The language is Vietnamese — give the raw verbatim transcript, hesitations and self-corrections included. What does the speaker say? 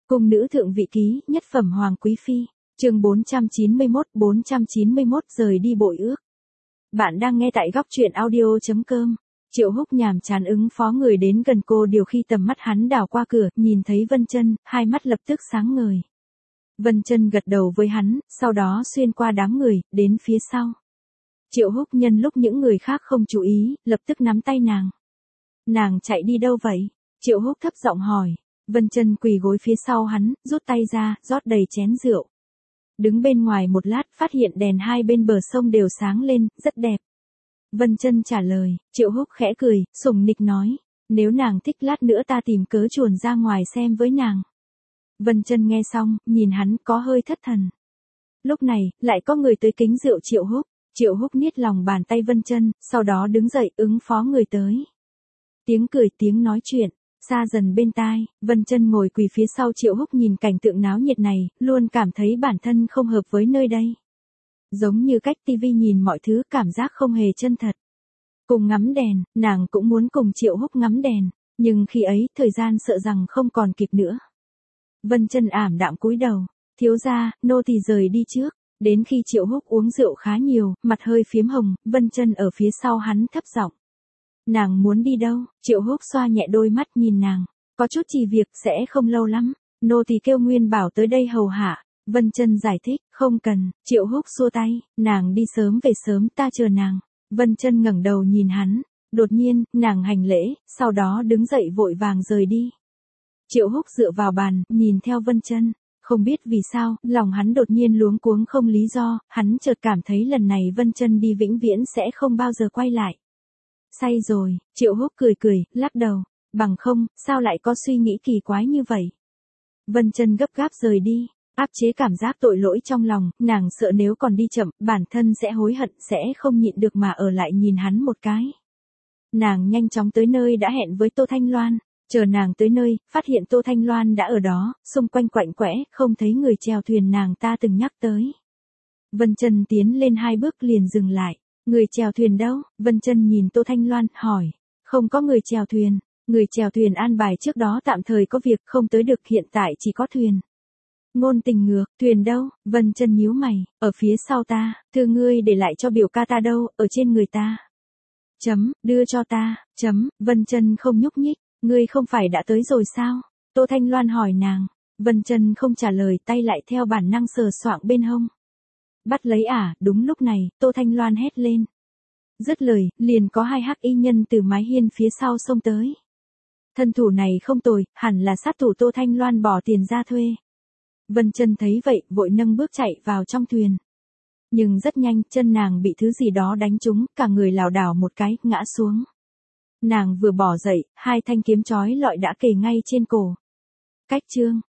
Cung nữ thượng vị ký, nhất phẩm hoàng quý phi, chương bốn trăm chín mươi mốt, bốn trăm chín mươi mốt rời đi bội ước. Bạn đang nghe tại góc truyện audio chấm com. Triệu Húc nhàm chán ứng phó người đến gần cô, điều khi tầm mắt hắn đảo qua cửa, nhìn thấy Vân Chân, hai mắt lập tức sáng ngời. Vân Chân gật đầu với hắn, sau đó xuyên qua đám người, đến phía sau. Triệu Húc nhân lúc những người khác không chú ý, lập tức nắm tay nàng. Nàng chạy đi đâu vậy? Triệu Húc thấp giọng hỏi. Vân Chân quỳ gối phía sau hắn, rút tay ra, rót đầy chén rượu. Đứng bên ngoài một lát, phát hiện đèn hai bên bờ sông đều sáng lên, rất đẹp. Vân Chân trả lời. Triệu Húc khẽ cười, sủng nịch nói, nếu nàng thích lát nữa ta tìm cớ chuồn ra ngoài xem với nàng. Vân Chân nghe xong, nhìn hắn có hơi thất thần. Lúc này, lại có người tới kính rượu Triệu Húc. Triệu Húc niết lòng bàn tay Vân Chân, sau đó đứng dậy ứng phó người tới. Tiếng cười tiếng nói chuyện, xa dần bên tai. Vân Chân ngồi quỳ phía sau Triệu Húc, nhìn cảnh tượng náo nhiệt này, luôn cảm thấy bản thân không hợp với nơi đây. Giống như cách tivi nhìn mọi thứ, cảm giác không hề chân thật. Cùng ngắm đèn, nàng cũng muốn cùng Triệu Húc ngắm đèn, nhưng khi ấy, thời gian sợ rằng không còn kịp nữa. Vân Chân ảm đạm cúi đầu, thiếu gia, nô tỳ rời đi trước. Đến khi Triệu Húc uống rượu khá nhiều, mặt hơi phiếm hồng, Vân Chân ở phía sau hắn thấp giọng. Nàng muốn đi đâu? Triệu Húc xoa nhẹ đôi mắt nhìn nàng, có chút chỉ việc, sẽ không lâu lắm. Nô tỳ kêu Nguyên Bảo tới đây hầu hạ. Vân Chân giải thích, không cần. Triệu Húc xua tay, nàng đi sớm về sớm, ta chờ nàng. Vân Chân ngẩng đầu nhìn hắn, đột nhiên, nàng hành lễ, sau đó đứng dậy vội vàng rời đi. Triệu Húc dựa vào bàn, nhìn theo Vân Chân. Không biết vì sao, lòng hắn đột nhiên luống cuống không lý do, hắn chợt cảm thấy lần này Vân Chân đi vĩnh viễn sẽ không bao giờ quay lại. Say rồi, Triệu Húc cười cười, lắc đầu, bằng không, sao lại có suy nghĩ kỳ quái như vậy. Vân Chân gấp gáp rời đi, áp chế cảm giác tội lỗi trong lòng, nàng sợ nếu còn đi chậm, bản thân sẽ hối hận, sẽ không nhịn được mà ở lại nhìn hắn một cái. Nàng nhanh chóng tới nơi đã hẹn với Tô Thanh Loan. Chờ nàng tới nơi, phát hiện Tô Thanh Loan đã ở đó, xung quanh quạnh quẽ, không thấy người chèo thuyền nàng ta từng nhắc tới. Vân Chân tiến lên hai bước liền dừng lại. Người chèo thuyền đâu? Vân Chân nhìn Tô Thanh Loan, hỏi. Không có người chèo thuyền. Người chèo thuyền an bài trước đó tạm thời có việc không tới được, hiện tại chỉ có thuyền. Ngôn tình ngược, thuyền đâu? Vân Chân nhíu mày, ở phía sau ta, thư ngươi để lại cho biểu ca ta đâu, ở trên người ta. Chấm, đưa cho ta, chấm, Vân Chân không nhúc nhích. Ngươi không phải đã tới rồi sao? Tô Thanh Loan hỏi nàng. Vân Chân không trả lời, tay lại theo bản năng sờ soạng bên hông. Bắt lấy à? Đúng lúc này, Tô Thanh Loan hét lên. Dứt lời, liền có hai hắc y nhân từ mái hiên phía sau xông tới. Thân thủ này không tồi, hẳn là sát thủ Tô Thanh Loan bỏ tiền ra thuê. Vân Chân thấy vậy, vội nâng bước chạy vào trong thuyền. Nhưng rất nhanh, chân nàng bị thứ gì đó đánh trúng, cả người lảo đảo một cái, ngã xuống. Nàng vừa bỏ dậy, hai thanh kiếm chói lọi đã kề ngay trên cổ. Cách chương.